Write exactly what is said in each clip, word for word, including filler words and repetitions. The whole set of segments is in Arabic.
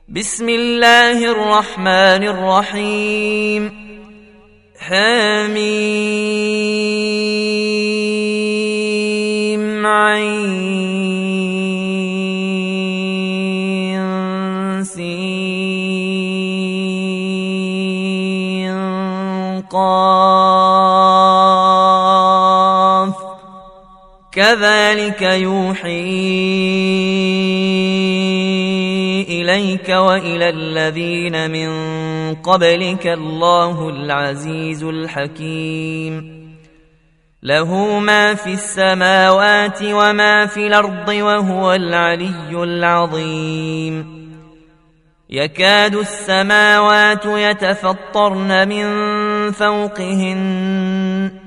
بسم الله الرحمن الرحيم حميم عين سين قاف كذلك يوحي إليك وإلى الذين من قبلك الله العزيز الحكيم له ما في السماوات وما في الأرض وهو العلي العظيم يكاد السماوات يتفطرن من فوقهن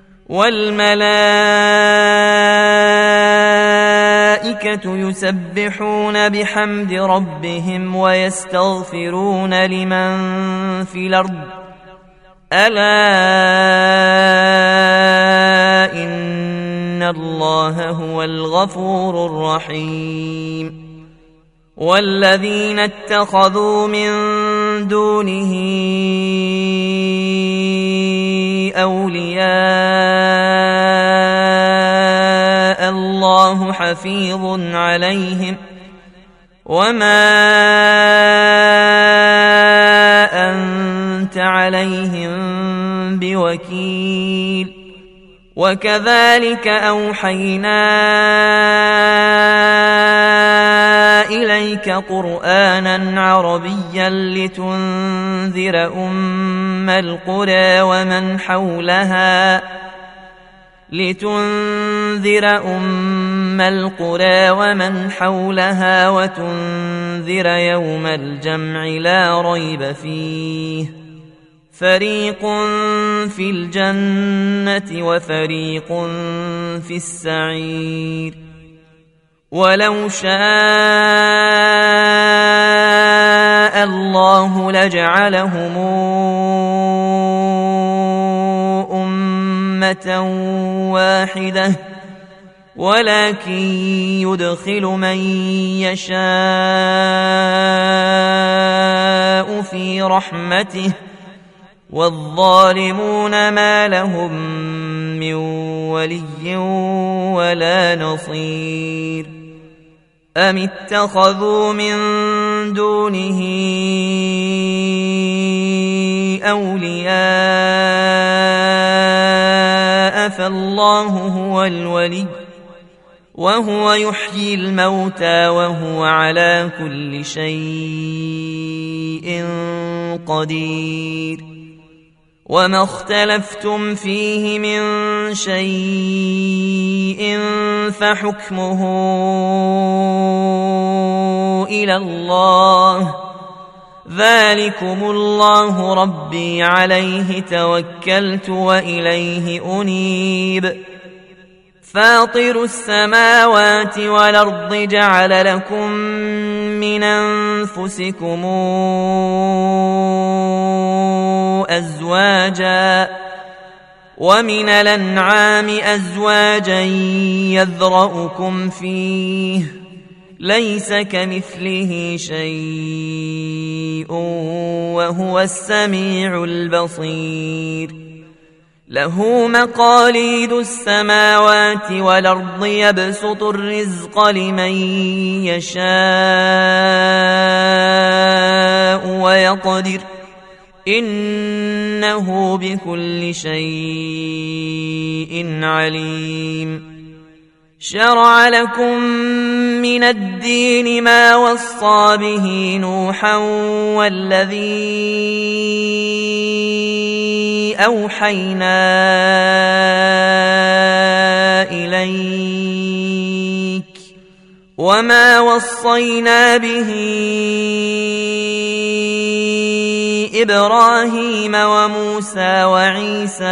والملائكة يسبحون بحمد ربهم ويستغفرون لمن في الأرض ألا إن الله هو الغفور الرحيم والذين اتخذوا من دونه أولياء الله حفيظ عليهم وما أنت عليهم بوكيل وكذلك أوحينا إليك قرآنا عربيا لتنذر أم القرى ومن حولها لتنذر أم القرى ومن حولها وتنذر يوم الجمع لا ريب فيه فريق في الجنة وفريق في السعير ولو شاء الله لجعلهم أمة واحدة ولكن يدخل من يشاء في رحمته والظالمون ما لهم من ولي ولا نصير أم اتخذوا من دونه أولياء فالله هو الولي وهو يحيي الموتى وهو على كل شيء قدير وما اختلفتم فيه من شيء فحكمه إلى الله ذلكم الله ربي عليه توكلت وإليه أنيب فاطر السماوات والأرض جعل لكم من أنفسكم أزواجا ومن الأنعام أزواجا يذرأكم فيه ليس كمثله شيء وهو السميع البصير له مقاليد السماوات والأرض يبسط الرزق لمن يشاء ويقدر إنه بكل شيء عليم شرع لكم من الدين ما وصى به نوحا والذي أوحينا إليك وما وصينا به إبراهيم وموسى وعيسى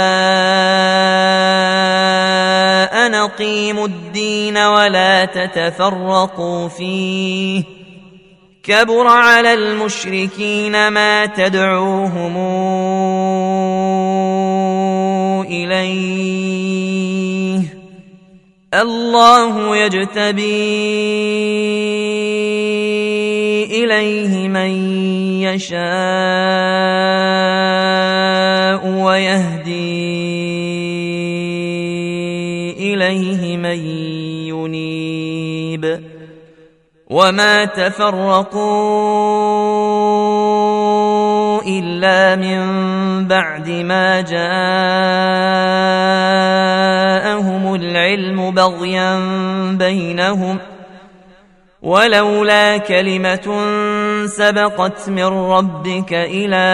أن أقيموا الدين ولا تتفرقوا فيه كبر على المشركين ما تدعوهم إليه الله يجتبي إليه من يشاء ويهدي إليه من ينيب وما تفرقوا إلا من بعد ما جاءهم العلم بغيا بينهم ولولا كلمة سبقت من ربك إلى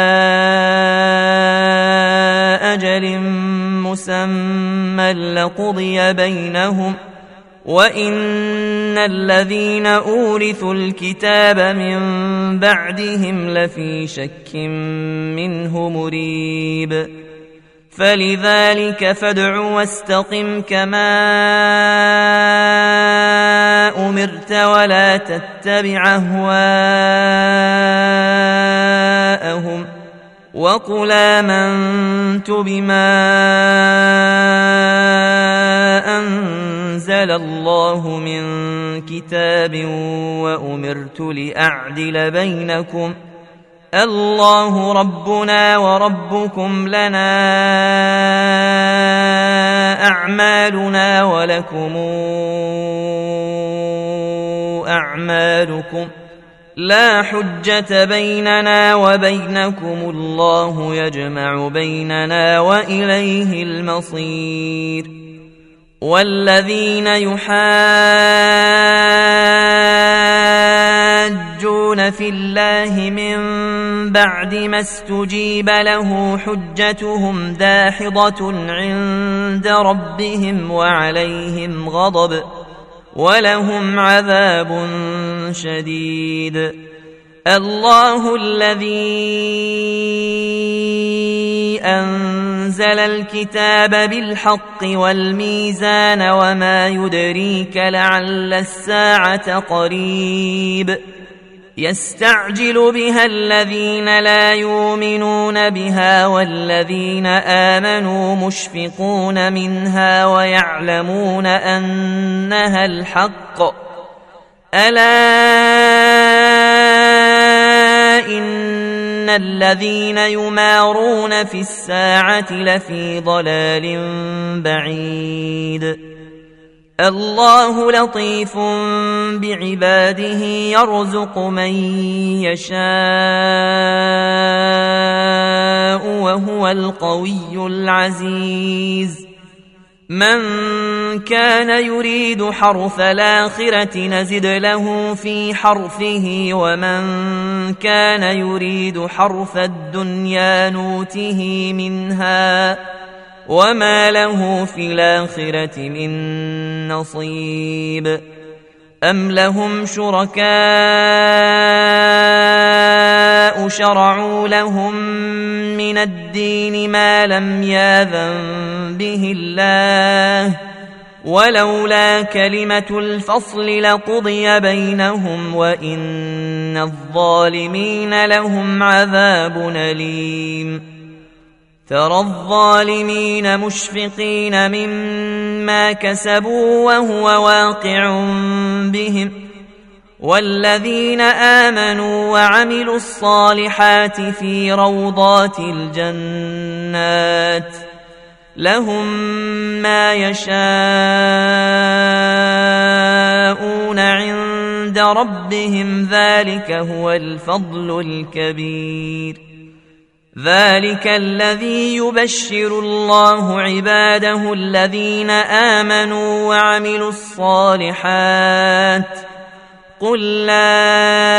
أجل مسمى لقضي بينهم وإن الذين أورثوا الكتاب من بعدهم لفي شك منه مريب فلذلك فادع واستقم كما أمرت ولا تتبع أهواءهم وقل آمنت بما أنزل الله من كتاب وأمرت لأعدل بينكم الله ربنا وربكم لنا أعمالنا ولكم أعمالكم لا حجة بيننا وبينكم الله يجمع بيننا وإليه المصير والذين يحاجون في الله من بعد ما استجيب له حجتهم داحضة عند ربهم وعليهم غضب ولهم عذاب شديد الله الذي أنزل الكتاب بالحق والميزان وما يدريك لعل الساعة قريب يستعجل بها الذين لا يؤمنون بها والذين آمنوا مشفقون منها ويعلمون أنها الحق ألا إن الذين يمارون في الساعة لفي ضلال بعيد الله لطيف بعباده يرزق من يشاء وهو القوي العزيز من كان يريد حرث الآخرة نزد له في حرثه ومن كان يريد حرث الدنيا نوته منها وما له في الآخرة من نصيب أم لهم شركاء شرعوا لهم من الدين ما لم يأذن به الله ولولا كلمة الفصل لقضي بينهم وإن الظالمين لهم عذاب أليم ترى الظالمين مشفقين مما كسبوا وهو واقع بهم والذين آمنوا وعملوا الصالحات في روضات الجنات لهم ما يشاءون عند ربهم ذلك هو الفضل الكبير ذلك الذي يبشر الله عباده الذين آمنوا وعملوا الصالحات قل لا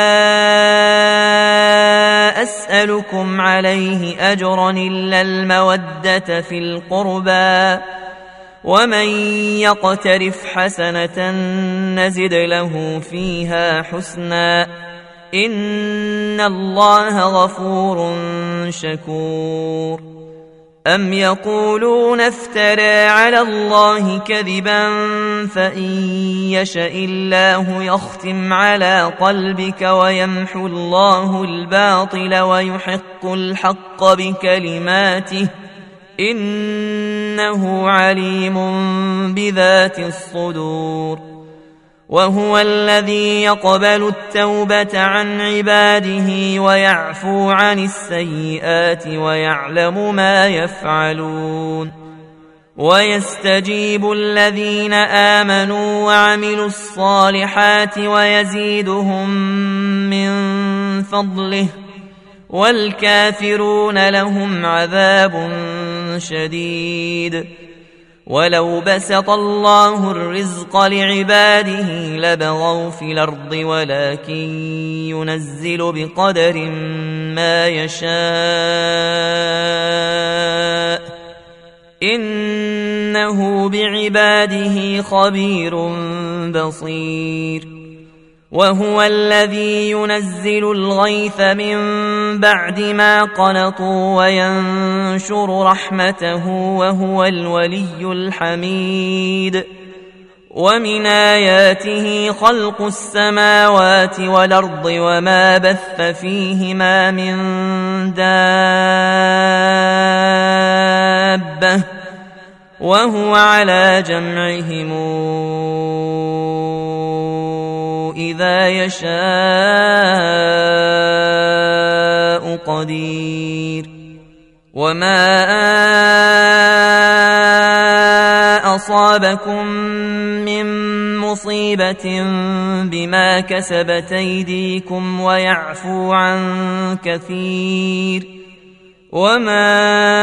أسألكم عليه أجرا إلا المودة في القربى ومن يقترف حسنة نزد له فيها حسنا إن الله غفور شكور أم يقولون افترى على الله كذبا فإن يشأ الله يختم على قلبك ويمحو الله الباطل ويحق الحق بكلماته إنه عليم بذات الصدور وهو الذي يقبل التوبة عن عباده ويعفو عن السيئات ويعلم ما يفعلون ويستجيب الذين آمنوا وعملوا الصالحات ويزيدهم من فضله والكافرون لهم عذاب شديد ولو بسط الله الرزق لعباده لبغوا في الأرض ولكن ينزل بقدر ما يشاء إنه بعباده خبير بصير وهو الذي ينزل الغيث من بعد ما قنطوا وينشر رحمته وهو الولي الحميد ومن آياته خلق السماوات والأرض وما بث فيهما من دابة وهو على جمعهم إذا يشاء قدير وما أصابكم من مصيبة بما كسبت أيديكم ويعفو عن كثير وما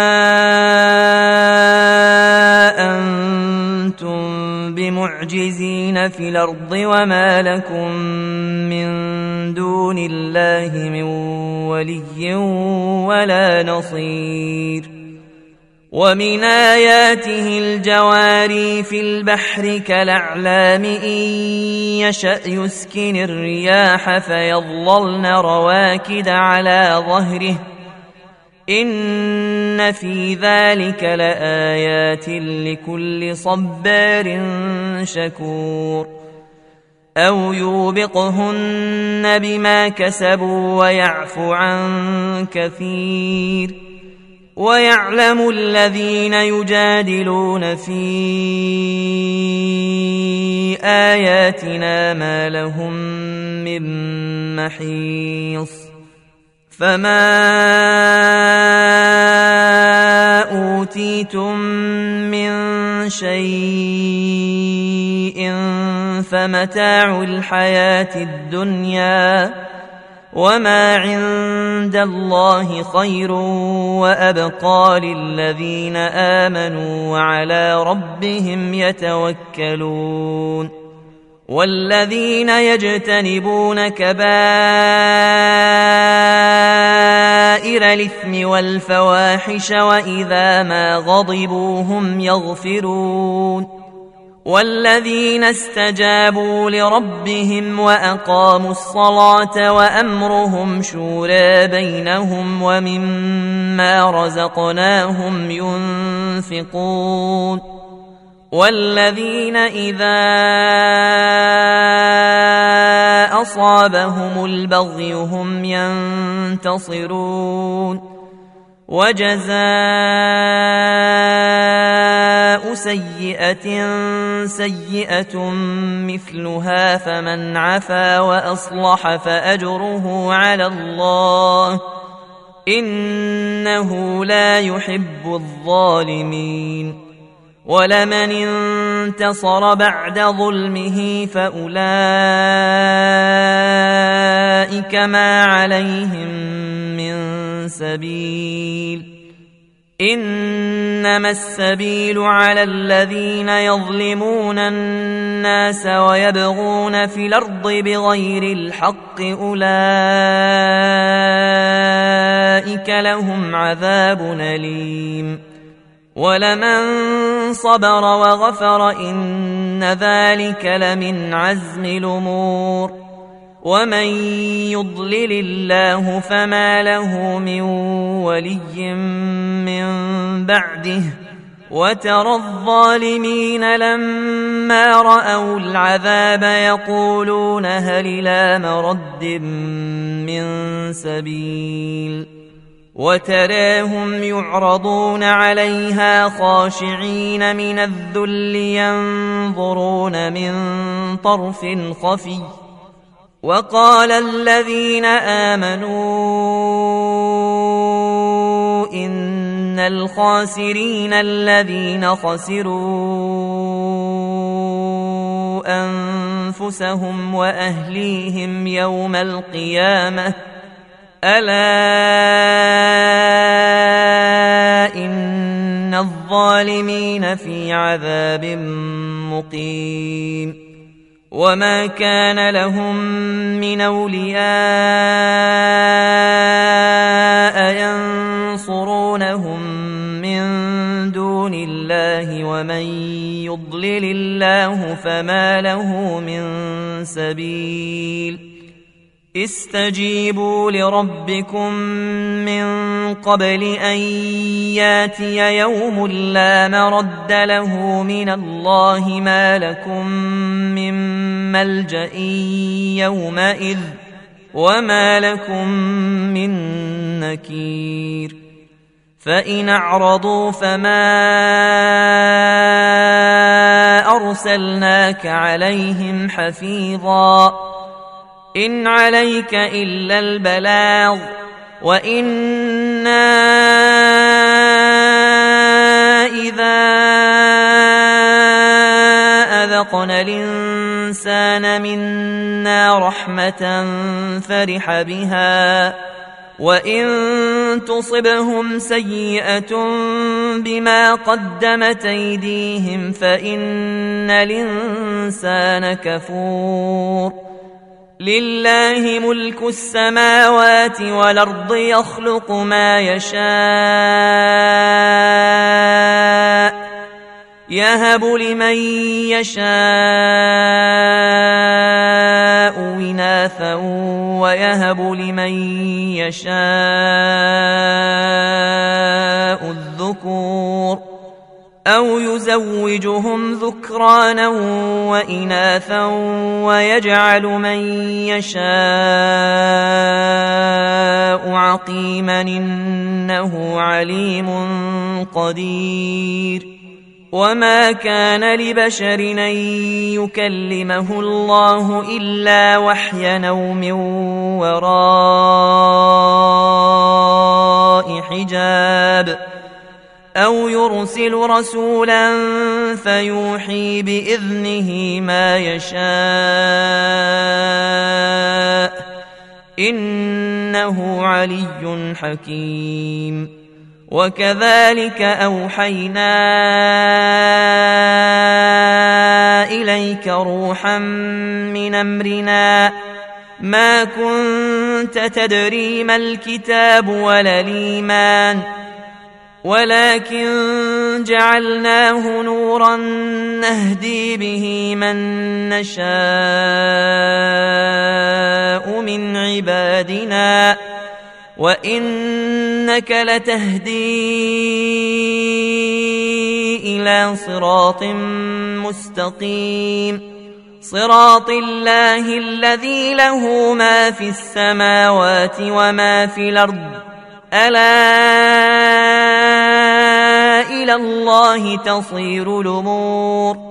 أنتم بمعجزين في الأرض وما لكم من دون الله من ولي ولا نصير ومن آياته الجواري في البحر كالأعلام إن يشأ يسكن الرياح فيظللن رواكد على ظهره إن في ذلك لآيات لكل صبار شكور أو يوبقهن بما كسبوا ويعفو عن كثير ويعلم الذين يجادلون في آياتنا ما لهم من محيص فما أوتيتم من شيء فمتاع الحياة الدنيا وما عند الله خير وأبقى للذين آمنوا وعلى ربهم يتوكلون والذين يجتنبون كبائر الإثم والفواحش وإذا ما غضبوا هم يغفرون والذين استجابوا لربهم وأقاموا الصلاة وأمرهم شورى بينهم ومما رزقناهم ينفقون والذين إذا أصابهم البغي هم ينتصرون وجزاء سيئة سيئة مثلها فمن عفا وأصلح فأجره على الله إنه لا يحب الظالمين ولمن انتصر بعد ظلمه فأولئك ما عليهم من سبيل إنما السبيل على الذين يظلمون الناس ويبغون في الأرض بغير الحق أولئك لهم عذاب أليم ولمن صبر وغفر إن ذلك لمن عزم الأمور ومن يضلل الله فما له من ولي من بعده وترى الظالمين لما رأوا العذاب يقولون هل إلى مرد من سبيل وتراهم يعرضون عليها خاشعين من الذل ينظرون من طرف خفي وقال الذين آمنوا إن الخاسرين الذين خسروا أنفسهم وأهليهم يوم القيامة ألا إن الظالمين في عذاب مقيم وما كان لهم من أولياء ينصرونهم من دون الله ومن يضلل الله فما له من سبيل استجيبوا لربكم من قبل أن ياتي يوم لا مرد له من الله ما لكم من ملجأ يومئذ وما لكم من نكير فإن أعرضوا فما أرسلناك عليهم حفيظا إن عليك إلا البلاغ وإنا إذا أذقنا الإنسان منا رحمة فرح بها وإن تصبهم سيئة بما قدمت أيديهم فإن الإنسان كفور لله ملك السماوات والأرض يخلق ما يشاء يهب لمن يشاء إناثا ويهب لمن يشاء الذكور أو يزوجهم ذكرانا وإناثا ويجعل من يشاء عقيما إنه عليم قدير وما كان لبشر أن يكلمه الله إلا وحيا أو من وراء حجاب أو يرسل رسولا فيوحي بإذنه ما يشاء إنه علي حكيم وكذلك أوحينا إليك روحا من أمرنا ما كنت تدري ما الكتاب ولا الإيمان ولكن جعلناه نورا نهدي به من نشاء من عبادنا وإنك لتهدي إلى صراط مستقيم صراط الله الذي له ما في السماوات وما في الأرض ألا إلى الله تصير الأمور